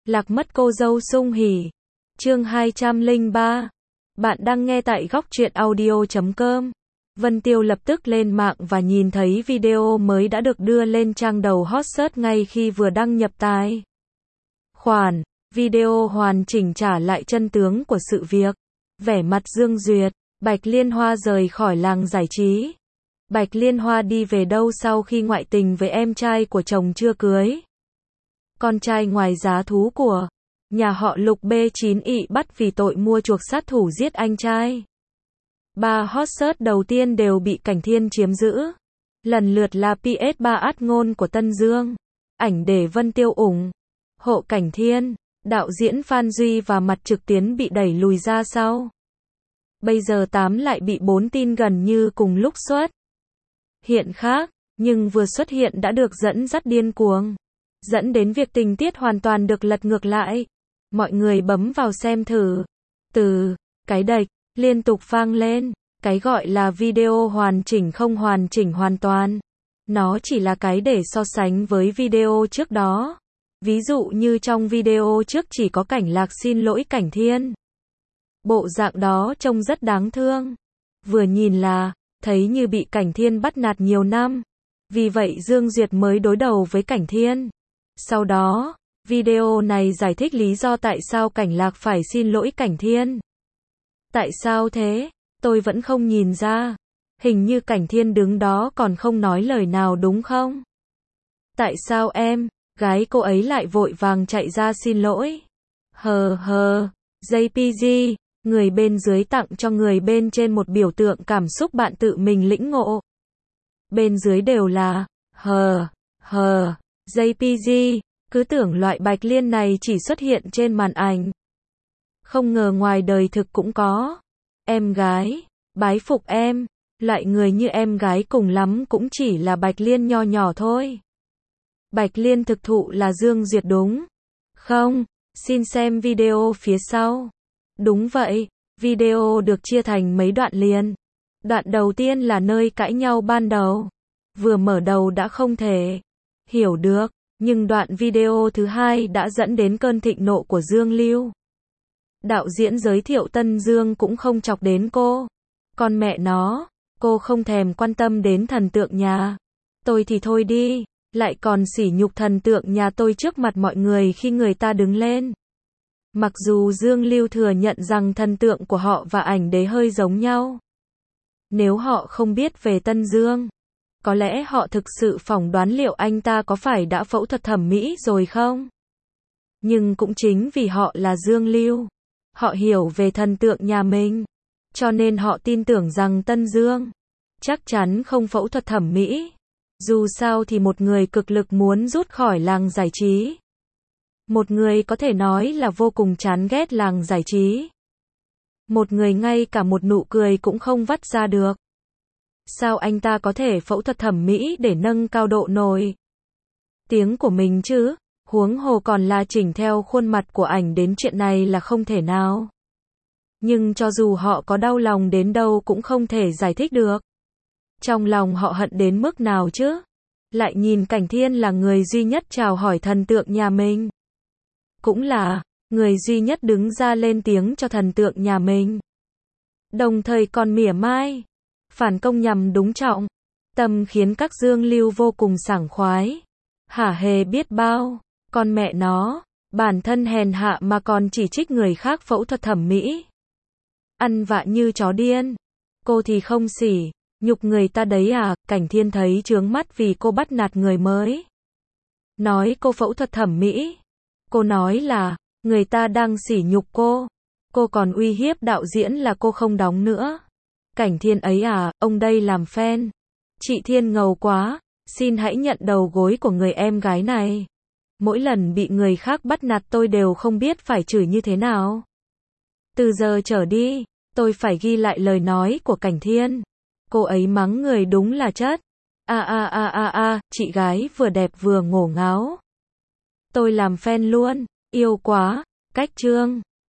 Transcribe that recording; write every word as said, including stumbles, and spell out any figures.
Lạc mất cô dâu sung hỉ. Chương hai trăm lẻ ba. Bạn đang nghe tại góc truyện audio chấm com. Vân Tiêu lập tức lên mạng và nhìn thấy video mới đã được đưa lên trang đầu hot search ngay khi vừa đăng nhập tài khoản. Video hoàn chỉnh trả lại chân tướng của sự việc. Vẻ mặt Dương Duyệt, Bạch Liên Hoa rời khỏi làng giải trí. Bạch Liên Hoa đi về đâu sau khi ngoại tình với em trai của chồng chưa cưới? Con trai ngoài giá thú của nhà họ Lục B chín ị bắt vì tội mua chuộc sát thủ giết anh trai. Ba hot search đầu tiên đều bị Cảnh Thiên chiếm giữ. Lần lượt là pê ét ba át ngôn của Tân Dương, ảnh để Vân Tiêu ủng hộ Cảnh Thiên, đạo diễn Phan Duy và Mặt Trực Tiến bị đẩy lùi ra sau. Bây giờ tám lại bị bốn tin gần như cùng lúc xuất hiện khác, nhưng vừa xuất hiện đã được dẫn dắt điên cuồng, dẫn đến việc tình tiết hoàn toàn được lật ngược lại. Mọi người bấm vào xem thử. Từ cái đạch liên tục vang lên, cái gọi là video hoàn chỉnh không hoàn chỉnh hoàn toàn. Nó chỉ là cái để so sánh với video trước đó. Ví dụ như trong video trước chỉ có Cảnh Lạc xin lỗi Cảnh Thiên. Bộ dạng đó trông rất đáng thương. Vừa nhìn là thấy như bị Cảnh Thiên bắt nạt nhiều năm. Vì vậy Dương Duyệt mới đối đầu với Cảnh Thiên. Sau đó, video này giải thích lý do tại sao Cảnh Lạc phải xin lỗi Cảnh Thiên. Tại sao thế? Tôi vẫn không nhìn ra. Hình như Cảnh Thiên đứng đó còn không nói lời nào đúng không? Tại sao em, gái cô ấy lại vội vàng chạy ra xin lỗi? Hờ hờ, giê pê giê, người bên dưới tặng cho người bên trên một biểu tượng cảm xúc bạn tự mình lĩnh ngộ. Bên dưới đều là hờ hờ, giê pê giê, cứ tưởng loại Bạch Liên này chỉ xuất hiện trên màn ảnh. Không ngờ ngoài đời thực cũng có. Em gái, bái phục em, loại người như em gái cùng lắm cũng chỉ là Bạch Liên nho nhỏ thôi. Bạch Liên thực thụ là Dương Duyệt đúng không? Xin xem video phía sau. Đúng vậy, video được chia thành mấy đoạn liền. Đoạn đầu tiên là nơi cãi nhau ban đầu. Vừa mở đầu đã không thể hiểu được, nhưng đoạn video thứ hai đã dẫn đến cơn thịnh nộ của Dương Lưu. Đạo diễn giới thiệu Tân Dương cũng không chọc đến cô. Con mẹ nó, cô không thèm quan tâm đến thần tượng nhà tôi thì thôi đi, lại còn sỉ nhục thần tượng nhà tôi trước mặt mọi người khi người ta đứng lên. Mặc dù Dương Lưu thừa nhận rằng thần tượng của họ và ảnh đế hơi giống nhau. Nếu họ không biết về Tân Dương, có lẽ họ thực sự phỏng đoán liệu anh ta có phải đã phẫu thuật thẩm mỹ rồi không? Nhưng cũng chính vì họ là Dương Lưu, họ hiểu về thần tượng nhà mình, cho nên họ tin tưởng rằng Tân Dương chắc chắn không phẫu thuật thẩm mỹ. Dù sao thì một người cực lực muốn rút khỏi làng giải trí. Một người có thể nói là vô cùng chán ghét làng giải trí. Một người ngay cả một nụ cười cũng không vắt ra được. Sao anh ta có thể phẫu thuật thẩm mỹ để nâng cao độ nổi tiếng của mình chứ? Huống hồ còn là chỉnh theo khuôn mặt của ảnh đến chuyện này là không thể nào. Nhưng cho dù họ có đau lòng đến đâu cũng không thể giải thích được. Trong lòng họ hận đến mức nào chứ? Lại nhìn Cảnh Thiên là người duy nhất chào hỏi thần tượng nhà mình. Cũng là người duy nhất đứng ra lên tiếng cho thần tượng nhà mình. Đồng thời còn mỉa mai, phản công nhằm đúng trọng tâm khiến các Dương Lưu vô cùng sảng khoái. Hả hề biết bao, con mẹ nó, bản thân hèn hạ mà còn chỉ trích người khác phẫu thuật thẩm mỹ. Ăn vạ như chó điên. Cô thì không sỉ nhục người ta đấy à? Cảnh Thiên thấy chướng mắt vì cô bắt nạt người mới. Nói cô phẫu thuật thẩm mỹ. Cô nói là người ta đang sỉ nhục cô. Cô còn uy hiếp đạo diễn là cô không đóng nữa. Cảnh Thiên ấy à, ông đây làm fan. Chị Thiên ngầu quá, xin hãy nhận đầu gối của người em gái này. Mỗi lần bị người khác bắt nạt tôi đều không biết phải chửi như thế nào. Từ giờ trở đi, tôi phải ghi lại lời nói của Cảnh Thiên. Cô ấy mắng người đúng là chất. A a a a a, chị gái vừa đẹp vừa ngổ ngáo. Tôi làm fan luôn, yêu quá, cách chương.